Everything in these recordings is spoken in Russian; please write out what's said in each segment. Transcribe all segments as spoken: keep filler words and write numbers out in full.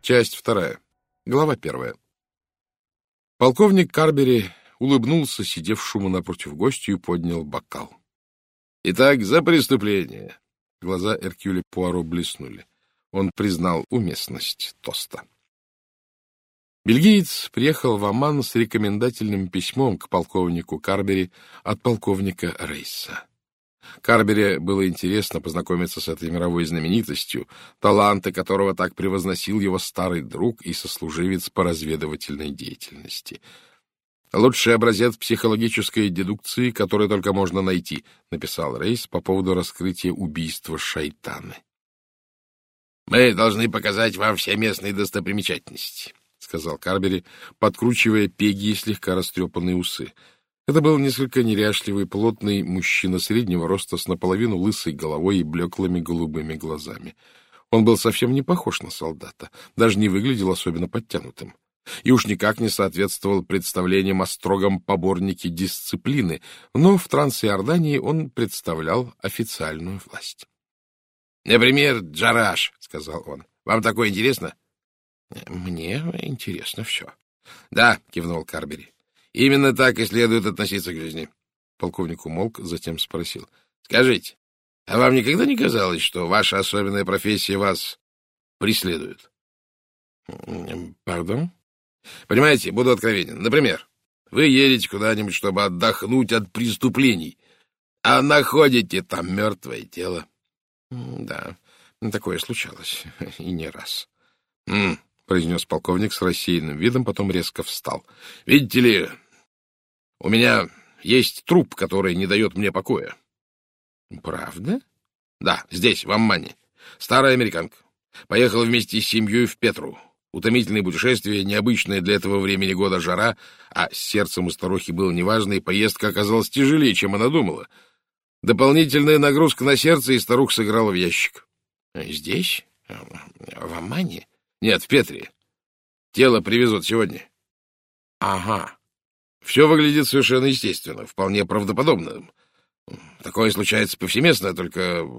Часть вторая. Глава первая. Полковник Карбери улыбнулся сидевшему напротив гостю и поднял бокал. — Итак, за преступление. Глаза Эркюля Пуаро блеснули. Он признал уместность тоста. Бельгиец приехал в Оман с рекомендательным письмом к полковнику Карбери от полковника Рейса. Карбери было интересно познакомиться с этой мировой знаменитостью, таланты которого так превозносил его старый друг и сослуживец по разведывательной деятельности. «Лучший образец психологической дедукции, который только можно найти», написал Рейс по поводу раскрытия убийства Шайтаны. «Мы должны показать вам все местные достопримечательности», — сказал Карбери, подкручивая пеги и слегка растрепанные усы. Это был несколько неряшливый, плотный мужчина среднего роста с наполовину лысой головой и блеклыми голубыми глазами. Он был совсем не похож на солдата, даже не выглядел особенно подтянутым. И уж никак не соответствовал представлениям о строгом поборнике дисциплины, но в Трансиордании он представлял официальную власть. — Например, Джараш, — сказал он. — Вам такое интересно? — Мне интересно все. — Да, — кивнул Карбери. — Именно так и следует относиться к жизни. Полковник умолк, затем спросил. — Скажите, а вам никогда не казалось, что ваша особенная профессия вас преследует? — Пардон? — Понимаете, буду откровенен. Например, вы едете куда-нибудь, чтобы отдохнуть от преступлений, а находите там мертвое тело. — Да, такое случалось, и не раз. — произнес полковник с рассеянным видом, потом резко встал. — Видите ли, у меня есть труп, который не дает мне покоя. — Правда? — Да, здесь, в Аммане. Старая американка. Поехала вместе с семьей в Петру. Утомительное путешествие, необычная для этого времени года жара, а с сердцем у старухи было неважно, и поездка оказалась тяжелее, чем она думала. Дополнительная нагрузка на сердце, и старуха сыграла в ящик. — Здесь? В Аммане? — Нет, в Петре. Тело привезут сегодня. — Ага. Все выглядит совершенно естественно, вполне правдоподобно. Такое случается повсеместно, только...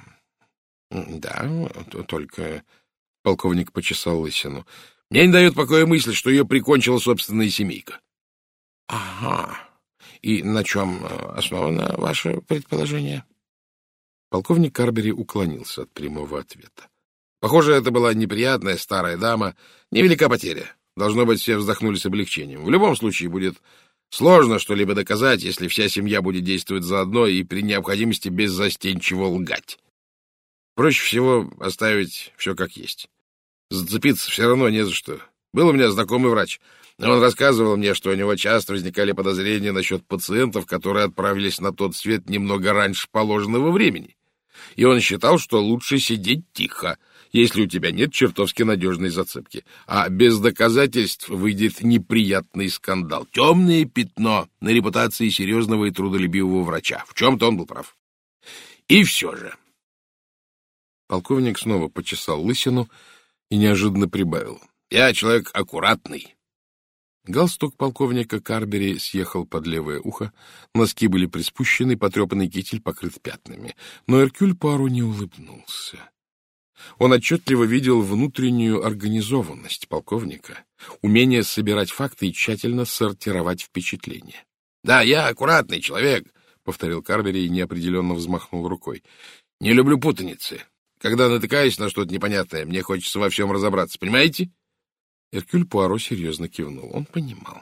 — Да, только... Полковник почесал лысину. — Мне не дает покоя мысль, что ее прикончила собственная семейка. — Ага. И на чем основано ваше предположение? Полковник Карбери уклонился от прямого ответа. Похоже, это была неприятная старая дама. Невелика потеря. Должно быть, все вздохнули с облегчением. В любом случае, будет сложно что-либо доказать, если вся семья будет действовать заодно и при необходимости беззастенчиво лгать. Проще всего оставить все как есть. Зацепиться все равно не за что. Был у меня знакомый врач. Он рассказывал мне, что у него часто возникали подозрения насчет пациентов, которые отправились на тот свет немного раньше положенного времени. И он считал, что лучше сидеть тихо, если у тебя нет чертовски надежной зацепки. А без доказательств выйдет неприятный скандал. Темное пятно на репутации серьезного и трудолюбивого врача. В чем-то он был прав. И все же... Полковник снова почесал лысину и неожиданно прибавил. — Я человек аккуратный. Галстук полковника Карбери съехал под левое ухо, носки были приспущены, потрепанный китель покрыт пятнами. Но Эркюль Пуаро не улыбнулся. Он отчетливо видел внутреннюю организованность полковника, умение собирать факты и тщательно сортировать впечатления. — Да, я аккуратный человек, — повторил Карбери и неопределенно взмахнул рукой. — Не люблю путаницы. Когда натыкаюсь на что-то непонятное, мне хочется во всем разобраться, понимаете? Эркюль Пуаро серьезно кивнул. Он понимал.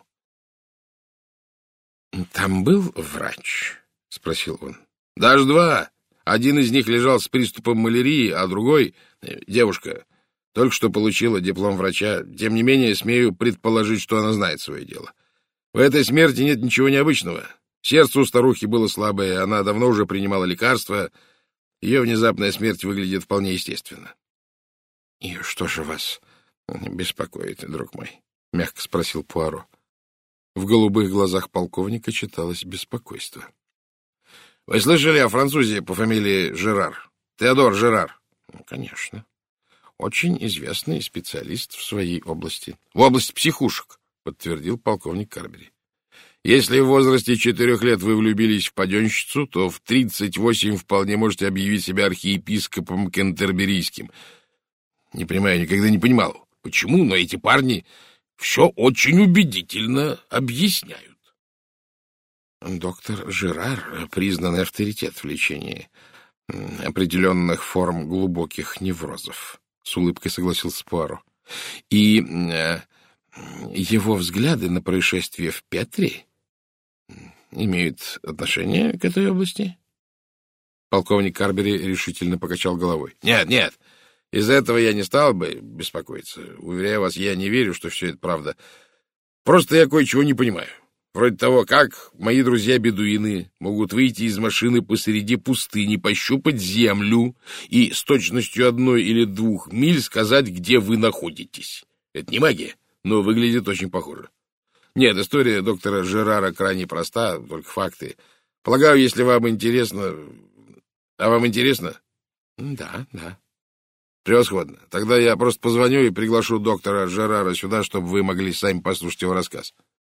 — Там был врач? — спросил он. — Даже два. Один из них лежал с приступом малярии, а другой, девушка, только что получила диплом врача. Тем не менее, смею предположить, что она знает свое дело. В этой смерти нет ничего необычного. Сердце у старухи было слабое, она давно уже принимала лекарства. Ее внезапная смерть выглядит вполне естественно. — И что же вас беспокоит, друг мой? — мягко спросил Пуаро. В голубых глазах полковника читалось беспокойство. — Вы слышали о французе по фамилии Жерар? Теодор Жерар? — Конечно. Очень известный специалист в своей области. — В области психушек, — подтвердил полковник Карбери. Если в возрасте четырех лет вы влюбились в паденщицу, то в тридцать восемь вполне можете объявить себя архиепископом кентерберийским. Не понимаю, никогда не понимал, почему, но эти парни все очень убедительно объясняют. Доктор Жерар — признанный авторитет в лечении определенных форм глубоких неврозов, — с улыбкой согласился Пуаро. И э, его взгляды на происшествие в Петри имеют отношение к этой области? Полковник Карбери решительно покачал головой. Нет, нет, из-за этого я не стал бы беспокоиться. Уверяю вас, я не верю, что все это правда. Просто я кое-чего не понимаю. Вроде того, как мои друзья-бедуины могут выйти из машины посреди пустыни, пощупать землю и с точностью одной или двух миль сказать, где вы находитесь. Это не магия, но выглядит очень похоже. Нет, история доктора Жерара крайне проста, только факты. Полагаю, если вам интересно... А вам интересно? Да, да. Превосходно. Тогда я просто позвоню и приглашу доктора Жерара сюда, чтобы вы могли сами послушать его рассказ.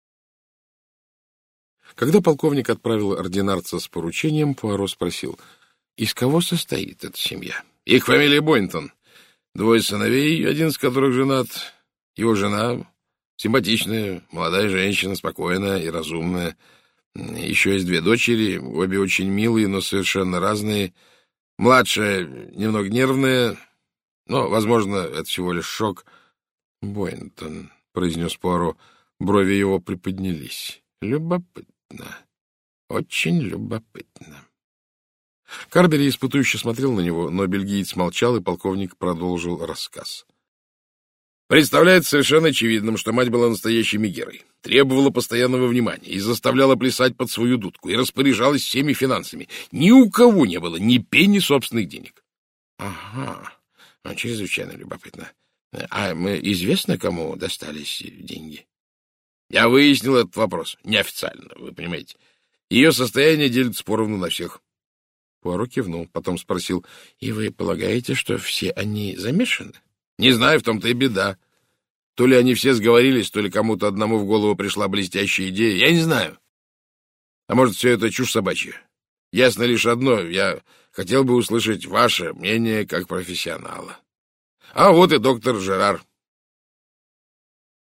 Когда полковник отправил ординарца с поручением, Пуаро спросил, из кого состоит эта семья? Их фамилия Бойнтон. Двое сыновей, один из которых женат. Его жена симпатичная, молодая женщина, спокойная и разумная. Еще есть две дочери, обе очень милые, но совершенно разные. Младшая немного нервная, но, возможно, это всего лишь шок. Бойнтон, — произнес Пуаро, брови его приподнялись. Любопытно. Очень любопытно. Карбери испытующе смотрел на него, но бельгиец молчал, и полковник продолжил рассказ. Представляется совершенно очевидным, что мать была настоящей мегерой, требовала постоянного внимания и заставляла плясать под свою дудку, и распоряжалась всеми финансами. Ни у кого не было ни пенни собственных денег. Ага, ну, чрезвычайно любопытно. А известно, кому достались деньги? Я выяснил этот вопрос неофициально, вы понимаете. Ее состояние делится поровну на всех. Пуаро кивнул, потом спросил, и вы полагаете, что все они замешаны? Не знаю, в том-то и беда. То ли они все сговорились, то ли кому-то одному в голову пришла блестящая идея, я не знаю. А может, все это чушь собачья? Ясно лишь одно, я хотел бы услышать ваше мнение как профессионала. А вот и доктор Жерар.